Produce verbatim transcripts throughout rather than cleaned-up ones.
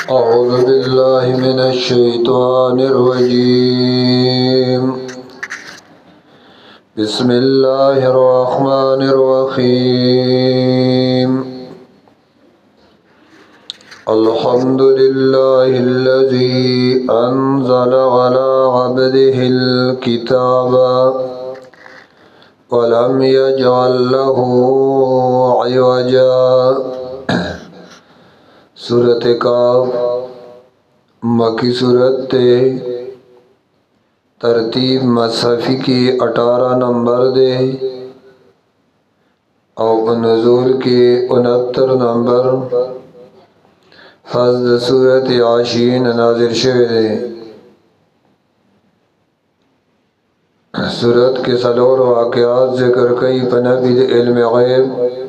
أعوذ بالله من الشيطان الرجيم بسم الله الرحمن الرحيم الحمد لله الذي أنزل على عبده الكتاب ولم يجعل له عوجا सूरत काफ मक्की सूरत थे। तरतीब मसहफ़ी की अठारह नंबर दे और नुज़ूल के उनहत्तर नंबर फज़द सूरत याशीन नाज़िल शुवे दे। सूरत के सलोर वाक़यात ज़िक्र कई पनबी इल्म गैब।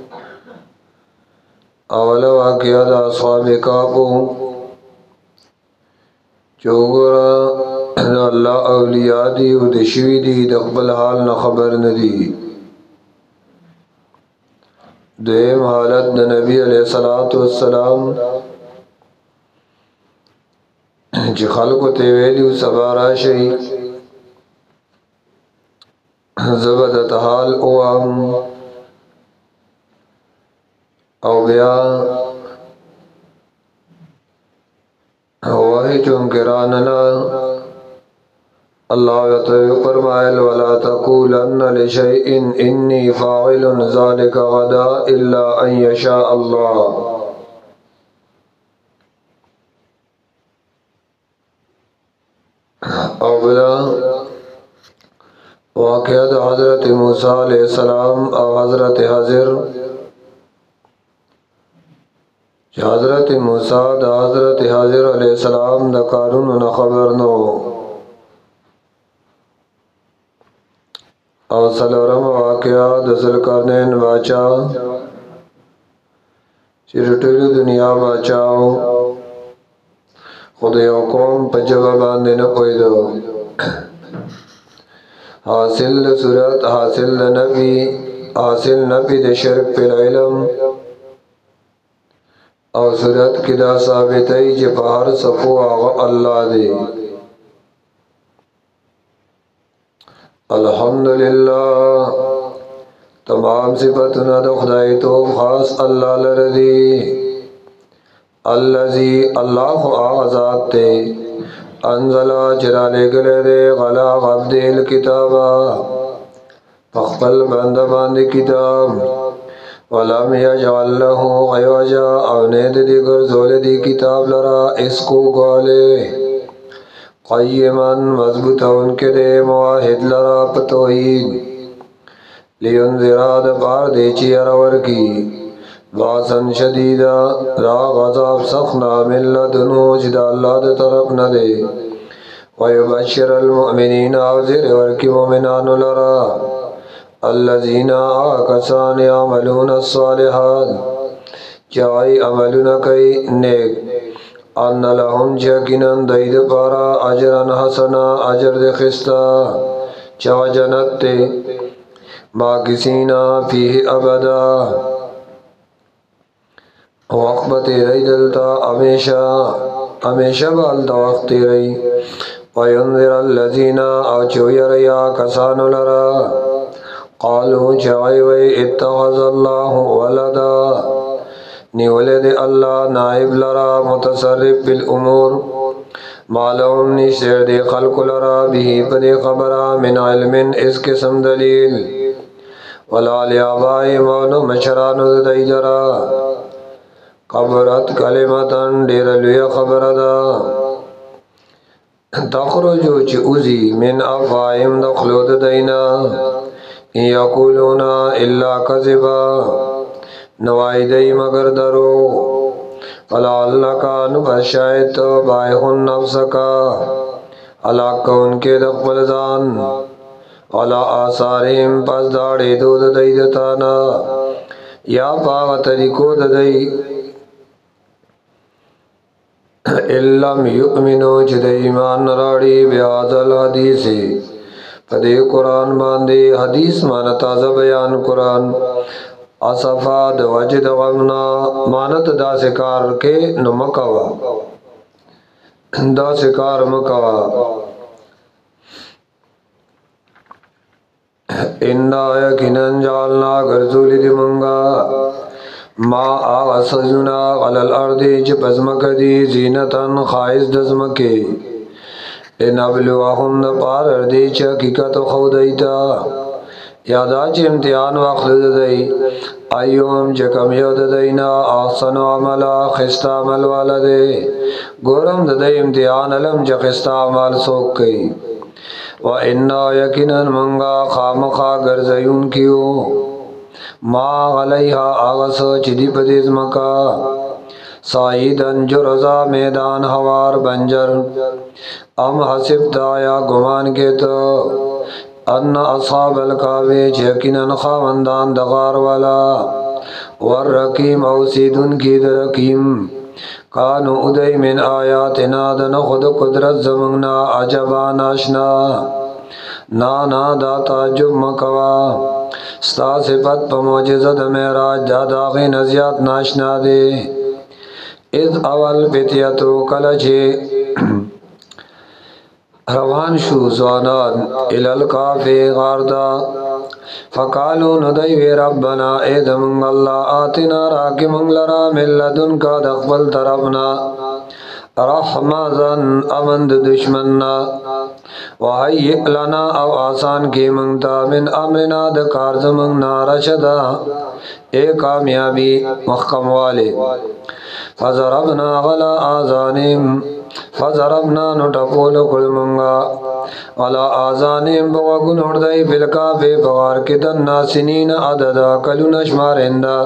अवला वाक़यात अस्हाब कहफ़ चोगरा अल्लाह औलिया दी उदशवी दी दक़बल हाल न खबर न दी। देम हालत द नबी अलैहिस्सलातु वस्सलाम जी खल्क़ो ते वेली सबारा शई ज़बदत हाल ओआम और बया वही चुमकिरानना अल्लाह फरमायल वला तक़ूलन्ना लिशैइन इन्नी फ़ाइलुन ज़ालिका गदा इल्ला अन यशा अल्लाह। और बया वाक़यात हज़रत मूसा अलैहिस्सलाम और हज़रत हज़िर हज़रत मूसा द हज़रत हज़िर अलैहिस्सलाम द कारून न खबर नो और सलोरम वाक़यात ज़ुल्क़रनैन बाचा चिरटुलु दुनिया बाचाओ खुद यो कौम पंजब बांधे न कोयदो हासिल सूरत हासिल नबी हासिल नबी द शिरक पिल इल्म और सूरत की दा साबित है जे पहाड़ सफ़ो आगा अल्लाह दे। अल्हम्दुलिल्लाह तमाम सिफतुन द खुदाई तो खास अल्लाह लरदी अल्लज़ी अल्लाह आज़ाद ते अंज़ला चिराले गले दे गला अब्दिल किताबा फख्बल बंद बंद किताब वलम यजअल लहू अवजा अवनेद दिगर ज़ोले दी किताब लरा इसको गोले क़य्यमन मज़बूत उनके दे मुआहिद लरा पतोहीद लियुनज़िरा दफार देची अरवर की बासन शदीदा रा गज़ाब सख्ना मिन लदुन्हु जिदा अल्लाह द तरफ न दे वयुबश्शिरुल मुअमिनीना औज़िर वर की मोमिनान लरा अल्लज़ीना आकसान यामलून अस्सालिहात चाई अमलुन कई नेक अन्न लहुम यकीनन दईद पारा अजरन हसना अजर दे खिस्ता चा जन्नत ते माकिसीना फीही अबदा वक़्त रही दलता हमेशा हमेशा बालता वक्त रही वयुनज़िरल्लज़ीना और चोयर या कसान लरा क़ालू चाई वै इत्तख़ज़ल्लाहु वलदा निवलद अल्लाह नाइब लरा मुतसर्रिफ बिल उमूर मालूम निशर दे खल्क़ लरा बिही पदे खबरा मिन इल्मिन इस किस्म दलील वला लियाबाई मौनु मशरानु दई जरा कबरत कलिमतन डेर लुया खबरदा तखरुजु च उजी मिन अफ़वाहिम दखलुद दैना यक़ूलूना इल्ला कज़िबा नवाइदई मगर दरो फलअल्लका नुबशायत तो बायहुन नफ्सका हलाक उनके दक़बल जान अला आसारिम पस दाड़े दूध दई दताना या पाग तरीको दई इल्लम युमिनो जिद ईमान नराड़ी बिहाज़ल हदीसी फदे कुरान बांधे हदीस माना ताज़ा बयान कुरान असफा द वजद गमना मानत दासे कार के नुमकवा دا سکار مکوا انا یقیناً جعلنا گرزولی دی منگا ما آغا سجنا غل الارض چه پزمک دی زینتاً خائز دزمکی لنبلوهم نپار اردی چه حقیقت خود ایتا یادا چه امتحان واخلد دی ایوم چه کم یود دینا آخسن عملا خستا عمل والا دی گورم دی امتحان علم چه خستا عمل سوک کئی و انا یقینا منگا خامخا گرزیون کیو ما غلیها آغس چدی پدیز مکا سعیدن جرزا میدان ہوار بنجر ام حسب دایا گمان کے تو ان اصحاب الکعبے یقینا خاوندان دغار والا والرقیم اوسیدن کی درقیم کانو ادئی من آیاتنا دن خود قدرت زمنا عجبا ناشنا نانا دا تعجب مکوا ستا صفت پا معجزت میراج دا داغی نزیات ناشنا دے اذ اول فتیتو کلچے روان شو زوانان الالکافی غاردا فقالو ندیوی ربنا اید منگ اللہ آتنا راکی منگ لرا من لدن کا دقبل طرفنا رحمتن امند دشمننا وحیئ لنا او آسان کی منگتا من امرنا دکار زمنگنا رشدا اے کامیابی مخکم والے فضربنا غلا آزانیم فضربنا نٹپول کل منگا علا آزانیم بغگن اردائی فلکافی بغار کتن ناسنین عددا کلو نشمارندا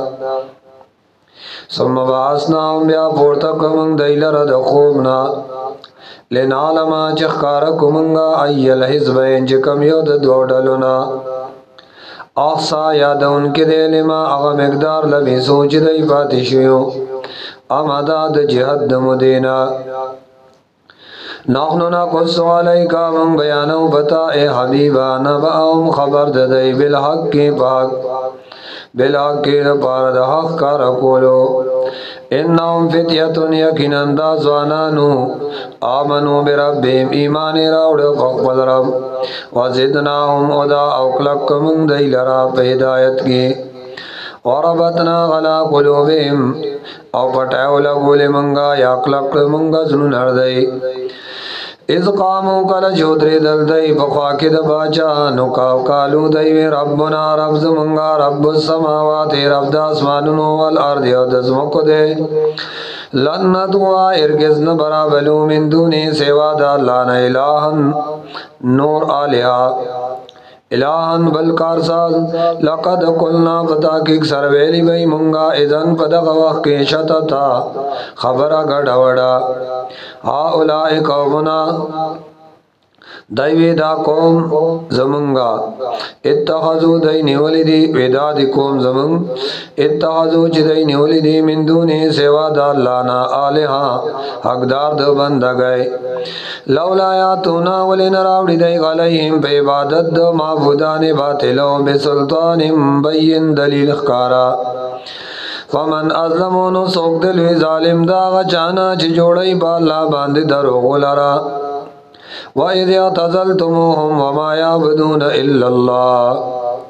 ثم بعثناهم بیا پورتک منگ دیلر دخوبنا لنعلما چخکارک منگا ای الحزبین چکم یود دو ڈلونا احسا یاد ان کے دے لما اغا مقدار لبی سوچ دی پاتشیو امداد جہد مدینہ نحنو نقص علیکا من بیانو بتا اے حبیبا نباهم خبر ددئی بالحق کی پاک بالحق کی پار دا حق کا رکولو انہم فتیتن یقیناً دا زوانانو آمنو بربیم ایمان راوڑ فقبل رب وزدناهم ادا اوکلک من دی لرا پیدایت کی وربطنا غلا قلوبهم او پٹاو لگول منگا یا کلک منگا زنون ہردئی اذ قامو کل جودری دل دی بخواکد باچا نکاو کالو دی ربنا رب زمنگا رب السماوات رب دا اسمانونو والارد یو دزمکو دے لن ندعا ارگز نبرابلو من دونی سوا دا لانا الہن نور آلہا الہن بلکار ساز لقد قلنا فتاکیک سرویلی بی منگا اذن پدغ وقت کی شتتا خبر گڑ وڑا ہا اولائی قومنا دیوی دا قوم زمنگا اتخذو دی نیولی دی ویدا دی قوم زمنگ اتخذو چی دی نیولی دی من دونی سوا دا لانا آلہا حقدار دو بندہ گئے لولا یاتونا ولی نراوڑی دی غلیہم پہ عبادت دو معبودان باطلو بسلطان بین دلیل اخکارا فمن ازلمونو سوک دلوی ظالم دا غچانا چی جوڑی با اللہ باندی دروغ لرا وَإِذْ اعْتَزَلْتُمُوهُمْ وَمَا يَعْبُدُونَ إِلَّا اللَّهَ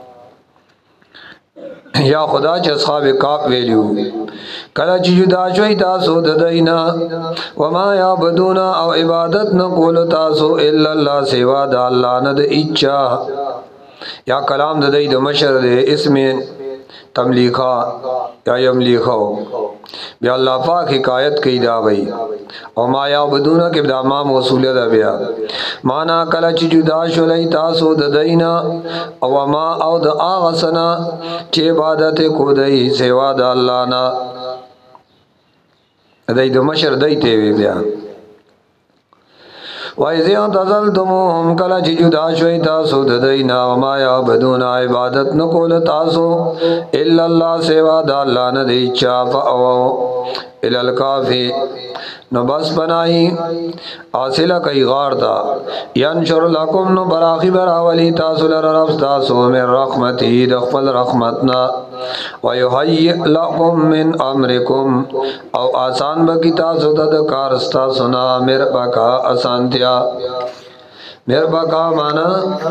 یا خدا چه اصحاب کاف ویلیو کلا چی جدا شوی تاسو ددینا وما یعبدون او عبادت نقول تاسو الا اللہ سوا دا اللہ ند اچا یا کلام ددی دا مشر دے اسم تملیخا یا یملیخو بیا اللہ پاک حکایت کی دا بھئی او ما یعبدون کی بدا ما موصول دا بیا مانا کلا چی جدا شولی تاسو ددینا او ما او دا آغسنا چی عبادت کو دئی سوا دا اللہ نا دئی دا مشر دئی تیوی بیا وَإِذِ اعْتَزَلْتُمُوهُمْ کلا چی جدا شوی تاسو ددینا وما یعبدون عبادت نکول تاسو الا اللہ سوا دا اللہ ندی چا فاو الالکافی نو بس بنائی حاصلہ کئی غار تا ینشر لکم نو براخی براولی تاسو لررب تاسو من رحمتی دخفل رحمتنا ویحیئ لکم من امرکم او آسان بکی تاسو تدکار استاسونا مربکا آسانتیا مربکا مانا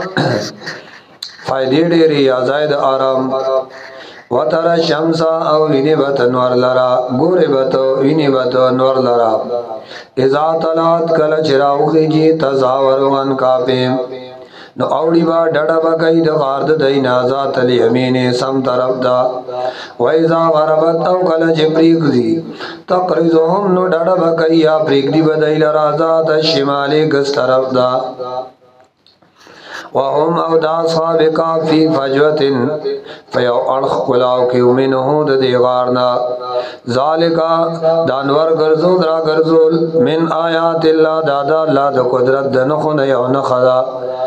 فائدی ڈیری یا زائد آرام وتر شمسا او ویني بت نور لرا ګوري بت ویني بت نور لرا اذا طلعت کل چراوخی جی تزاورون کاپیم نو اوڑی با ڈڑا با گئی دا غارد دی نازات الیمین سم طرف دا ویزا غربت او کل چپریک دی تقرزهم نو ڈڑا با گئی یا پریک دی بدئی لرازات الشمالی گس طرف دا وهم او دا صحاب کافی فجوت فیو ارخ کلاو کیو منہو دا دیغارنا ذالکا دانور گرزول را گرزول من آیات اللہ دادا اللہ دا قدرت دا نخون یو نخدا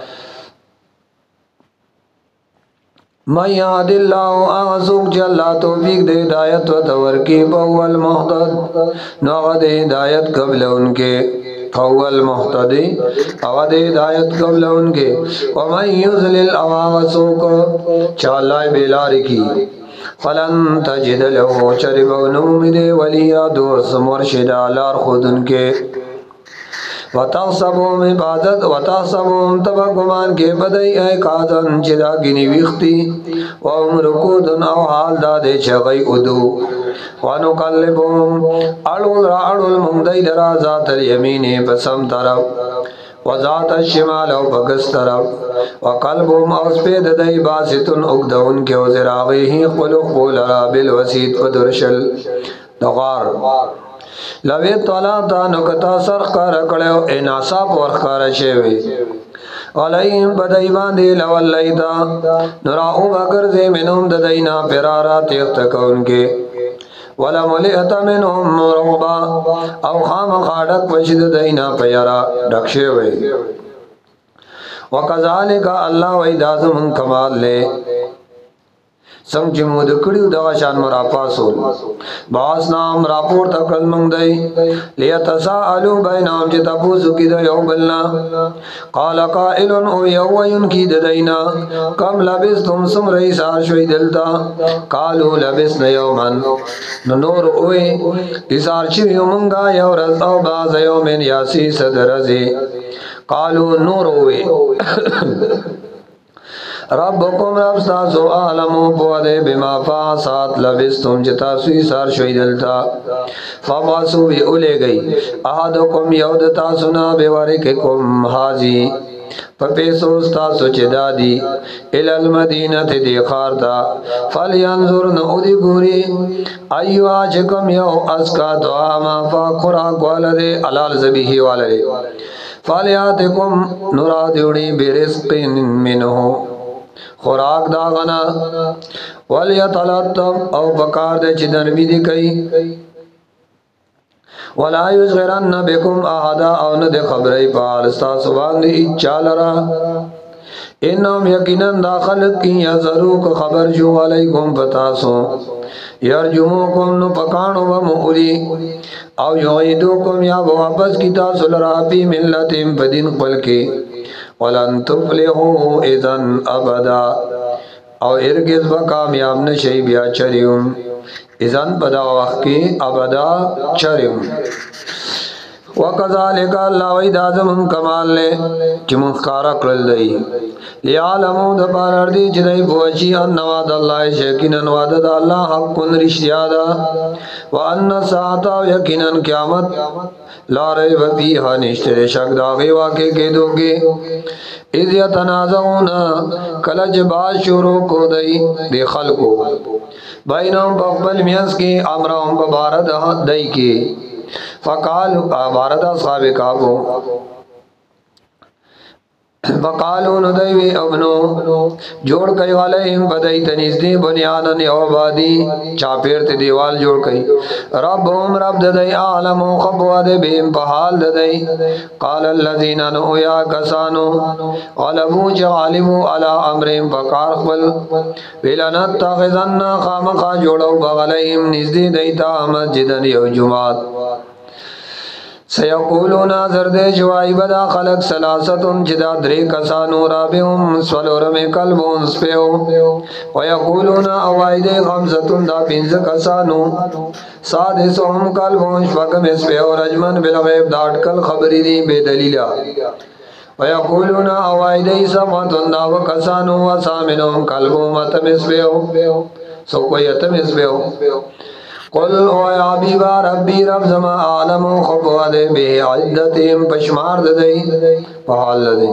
من یاد اللہ آغسوک چا اللہ توفیق دے ہدایت و تورکی باول محتد نغد ہدایت قبل ان کے فول محتدی اغد ہدایت قبل ان کے ومن یزلل اواغسوک چاللہ بیلاری کی فلن تجد لہو چرب و نمید ولیہ دوست مرشدہ لار خود ان کے وَتَغْصَبُهُمْ عبادت وَتَغْصَبُهُمْ تبقمان کے بدئی اے کازن چدا گنی ویختی وَهُمْ رکودن او حال دادے چغی ادو وَنُقَلِّبُهُمْ اڑول را اڑول ممدئی درا ذات الیمین پسم طرف وذات الشمال او بگس طرف وقلبهم اوز پید دئی باستن اگدون کے وزراغی ہی قلق بولرا بالوسید ودرشل دغار لوی طلا تا نکتا سر خکار کڑیو اے ناسا پور خکار شیوی علیہم بدائی باندی لولیتا نراؤ بکرزی منہم ددینا پرارا تیخت کون کے ولملئت منہم مرغبا او خام خاڑک وشد دینا پیرا ڈکشیوی وکذالک اللہ ویدازم کمال لے سنگ چی مود کڑیو دغا شان مرا پاسول باس نام راپور تکل منگ دئی لیتساءلو بینام چی تپوسو کی دا یو بلنا قال قائلن او یوین کی ددینا کم لبستم سم رئیسار شوی دلتا قالو لبسن یومن نور اوی اسار چیو منگا یو رز او باز یومن یاسی صدر رزی قالو نور اوی ربکم رب ستاسو عالمو پودے بما فاسات لبستم چتا سوی سار شوی دلتا فباسو بھی اولے گئی احدکم یود تاسونا بیورککم حاجی فپیسو ستاسو چدا دی الالمدینت دی خارتا فلینظر نعودی گوری ایو آجکم یو اسکا دعاما فا خوراک والدے علال زبیحی والدے فالیاتکم نرادیوڑی برزق منہو خوراک داغنا ولیطلتم او بکار دے چی نرمی دی کئی ولا یشغرن بکم احدا او ند خبری پالستا سبان دی اچالرا انہم یقیناً داخل کی یا ضرور خبر جو علیکم پتاسو یرجموکم نو پکانو و مولی او یعیدوکم یا واپس کی تاسو لرابی ملتیم بدین قل کی ولن تفلحو اذن ابدا او ارگز با کامیاب نشی بیا چریم اذن بدا وقت کی ابدا چریم وکذالک اللہ وید آزم کمال لے چی مخکارا کرل دی لیعالمو دپار اردی چی دی پوچی ان نواد اللہ شیقینن وعدد اللہ حق کن رشتیادا وان ساعتا یقینن قیامت لا ریب فیہا نشتر شک داغی واقع کے دوگے اذ یتنازعون کلج باز شروع کو دی دی خلقو بینہم بقبل میز کی امرہم ببارد دی کی فقال بارد اصحاب کعبو فقالو ندیوی ابنو جوڑ کئی علیہم بدئی تنیزدی بنیانن عبادی چاپیرت دیوال جوڑ کئی ربهم رب ددئی عالمو خبواد بهم پحال ددئی قال اللذین نؤیا کسانو غلبو جغالبو علا امرهم فقار خبل ویلنت تاغذن خامقا جوڑو بغلیہم نزدی دیتا مسجدن یو جماعت سیقولون زرد جوائی بدا خلق سلاستن جدا دری کسانو رابعهم سولورم کلبون سپیو ویقولون اوائد خمستن دا پینز کسانو سادسهم کلبون شفقم سپیو رجمن بالغیب داٹ کل خبری دی بے دلیلہ ویقولون اوائد سمتن دا وکسانو وسامنهم کلبون متم سپیو سو کوئی اتم سپیو قل او یا حبیبا ربی رب زما عالم خبوا دے بے عدتیم پشمار دے پہال دے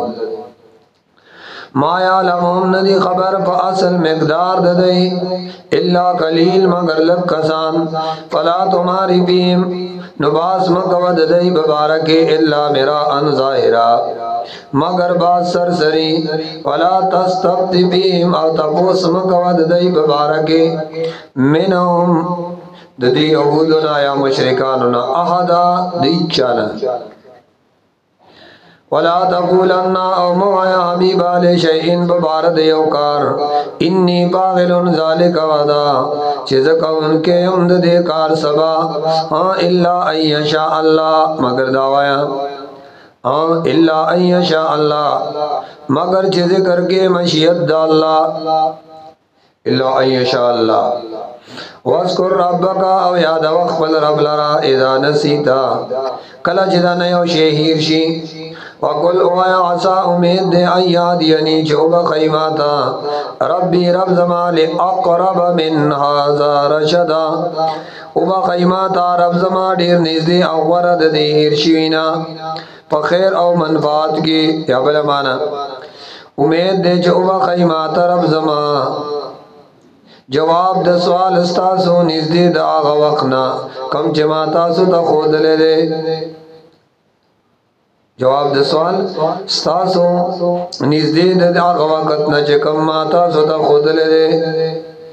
ما یعلمون ندی خبر پا اصل مقدار دے اللہ قلیل مگر لگ کسان فلا تمہاری بیم نباس مکود دے ببارک اللہ میرا ان ظاہرہ مگر بات سرسری ولا تستبت بیم او تپوس مکود دے ببارک منہم دی یہودنا یا مشرکاننا احدا دی چانا ولا تقولنا او مویا حبیبا لشیئن ببارد یوکار انی باغلن ذالک ودا چیزکا ان کے امد دے کار سبا ہاں اللہ ان شاء اللہ مگر دعویا ہاں اللہ ان شاء اللہ مگر چیز کر کے مشیت دا اللہ اللہ ان شاء اللہ وَاذْكُرْ رَبَّكَ او یاد وقفل رب لرا اذا نسیتا کلا جدا نیو شہیر شی وَقُلْ اُوَيَا عَسَا امید دے ایاد یعنی چوب خیماتا ربی رب زمال اقرب من حازا رشدا اوبا خیماتا رب زمال دیر نزدی اورد دیر شینا پخیر او منفعات کی یا بلا مانا امید دے چوبا خیماتا رب زمال جواب د سوال استاسو نزدې د هغه وخت نه کم چې ما تاسو ته ښودلی دی جواب د سوال استاسو نزدې د هغه وخت نه چې کم ما تاسو ته ښودلی دی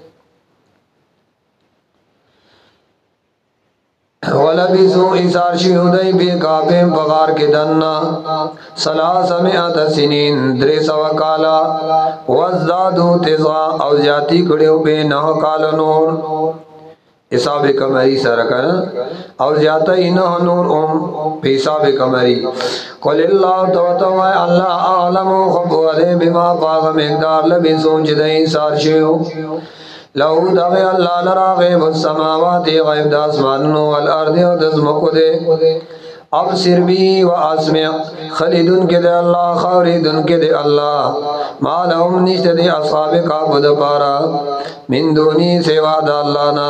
ولبسو ایثار شیودی بی کافیم بغار کے دننا سلاس مئت سنین دری سو کالا وزدادو تزا او زیادی کڑیو بے نہ کالا نور حساب کمری سرکن او زیادی نہ نور ام بی حساب کمری قل اللہ توتوائے اللہ عالم خبوالے بما پاغ مقدار لبسو جدی ایثار شیو لہو دغی اللہ لرا غیب السماواتی غیب دا اسمانو والارض و دزمکو دے ابصر بھی و اسمع خلیدن کے دے اللہ خوریدن کے دے اللہ ما لهم نشت دے اصحاب کعبد پارا من دونی سوا دا اللہ نا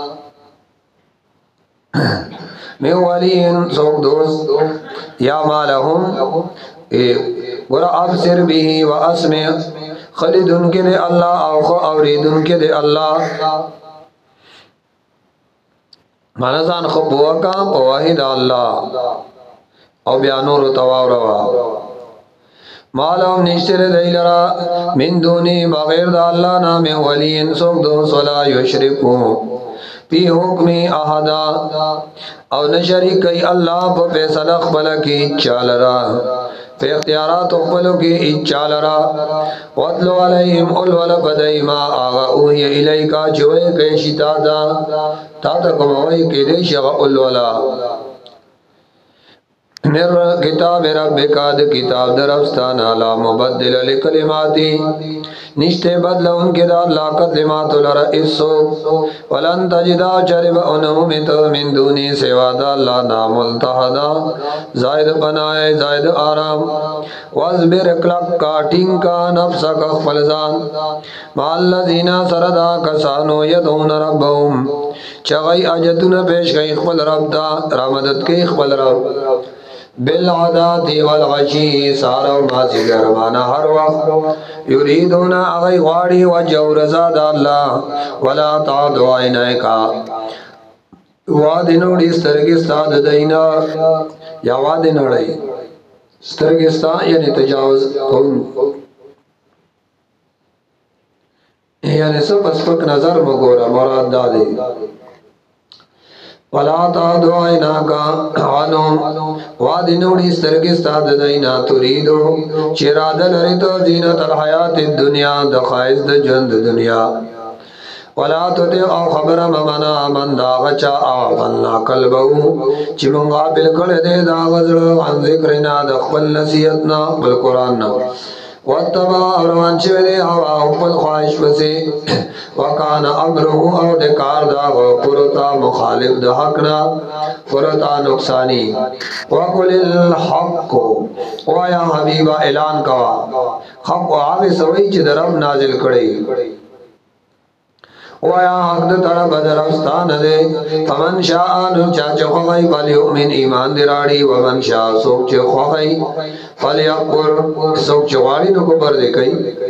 من ولین سوک دوست یا ما لهم گرا ابصر بھی و اسمع خلید ان کے دے اللہ او اورید ان کے دے اللہ منزان خبوا کا پواہد اللہ او بیانور تواو روا مالهم نشتر دی لرا من دونی بغیر دا اللہ نام ولین سوک دو صلا یشرکو پی حکمی احدا او نشری کئی اللہ پا پیسل اخبر کی چالرا پہ اختیارات اقبلو کی اچال را وَاتْلُ عَلَيْهِمْ اُلْوَلَ بَدَيْمَا آغا اوہی الیکا چوئے کیشی تادا تاتا کموئی کی دے شغا اُلْوَلَا مر کتاب ربکا دے کتاب در افستانا لا مبدل لکلماتی نشتے بدل ان کے دا اللہ کلمات لرا اسو ولن تجدا چرب انہمت من دونی سوا دا اللہ نام التحدا زائد بنائے زائد آرام وازبر اکلق کاٹنگ کا نفسا کا خفلزان مع اللذین سردا کسانو یدون ربهم چغی اجتون پیش گئی خفل رب دا رامدت کے خفل رب بالعداتی والغشی سارا و ماسی گرمانا ہر وقت یریدون اغی غاڑی وجہ رزاد اللہ ولا تعدو آئینائے کا وادنوڑی سترگستاد دینا یا وادنوڑی سترگستان یعنی تجاوز کن یعنی سب اسپک نظر مگورا مراد دادے ولا تعدو عیناکا عنهم وادنوڑی سترگستاد دینا تریدو چراد لرتو زینت الحیات الدنیا دخائز د جند دنیا वला तुति औ खबर ममना मन दागचा आगलना कल्बहु चिमंगा बिलकड़ दे दागजड़ अन जिक्रिना दखबल नसीहतना बल कुरान वत्तबा अरमान चिवले हवा उपल ख्वाहिश बसे वकान अमरुहु और देकार दाग पुरता मुखालिफ दहकना पुरता नुकसानी वकुलिल हक ओ या हबीबा ऐलान कवा हक आगे सवई च दरब नाजिल कड़े वया हक तरफ दरस्तान दे फमन शाअ चाच खोई फल युमिन ईमान दिराड़ी वमन शाअ सोच खोई फल यकफुर सोच वाली नु को बर दे कई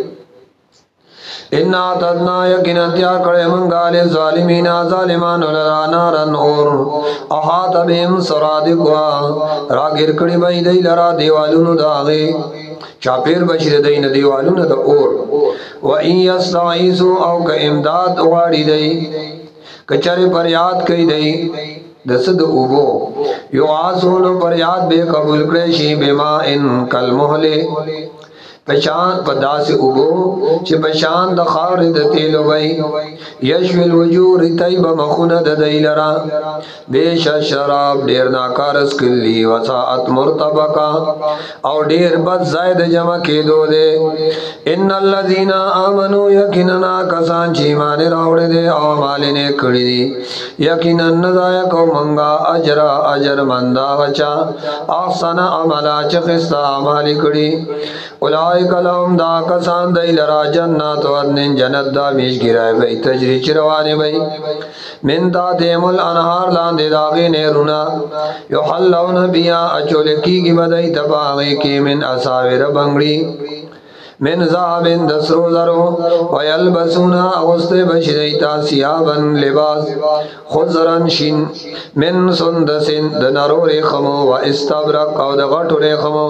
इन्ना तदना यकिन त्याग करे मंगाले जालिमीना जालिमान लरा नारन और अहात बिहिम सरादिकवा रागिर कड़ी बई दई लरा देवालुनु दागे चापेर बशीर दई न देवालुनु द और व इन यस्ताइसु औ का इमदाद वाड़ी दई कचरे पर याद कई दई दसद उबो यो आसोनो पर याद बे कबूल क्रेशी बेमा इन कल मोहले पशान पदास उबो च पशान द खारिद तेलो गई यशविल वजूर तैब मखुन ददैलरा बेश शराब डेर नाकारस किल्ली वसाअत मुर्तबका और डेर बद जायद जमा के दो दे इन्नल लजीना आमनु यकिनना कसान चीमाने रावड़े दे आमालिने कड़ी दी यकिनन नजाया को मंगा अजरा अजर मंदा वचा आसना अमला चखिस्ता अमाली कड़ी उलाए कलम दा कसान दई लरा जन्नत वदनिन जन्नत दा मीश गिराए बई तजरी चिरवाने बई मिनता देमुल अनहार लांदे दागे ने रुना युहल्लौन बिया अचोले की की बदई तबागे की मिन असाविर बंगड़ी मिन ज़ाबिन दसरो ज़रो वयल्बसूना अगुस्ते बशिदैता सियाबन लिबास खुज़रन शिन मिन सुंदसिन दनरो रेखमो व इस्तबरक और दगटो रेखमो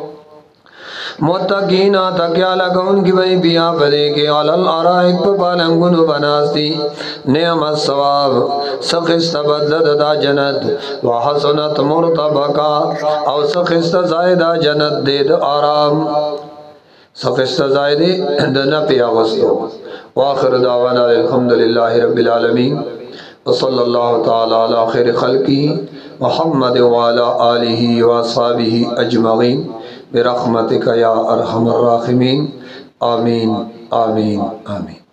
मुत्तकीना तकिया लगौन की वही बिया पदे के अलल अराइक पे पालंगुन बनास्ती नेमत सवाब सखिस्त बददा जन्नत व हसनत मुर्तबका और सखिस्त ज़ायदा जन्नत दे द आराम सखिस्त ज़ायदे द न पिया वस्तो व आखिर दावाना अल्हम्दुलिल्लाहि रब्बिल आलमीन व सल्लल्लाहु तआला अला खैर खल्की मुहम्मद व अला आलिहि व अस्हाबिहि अजमईन बिरहमतिका या अरहमर राहिमीन आमीन आमीन आमीन।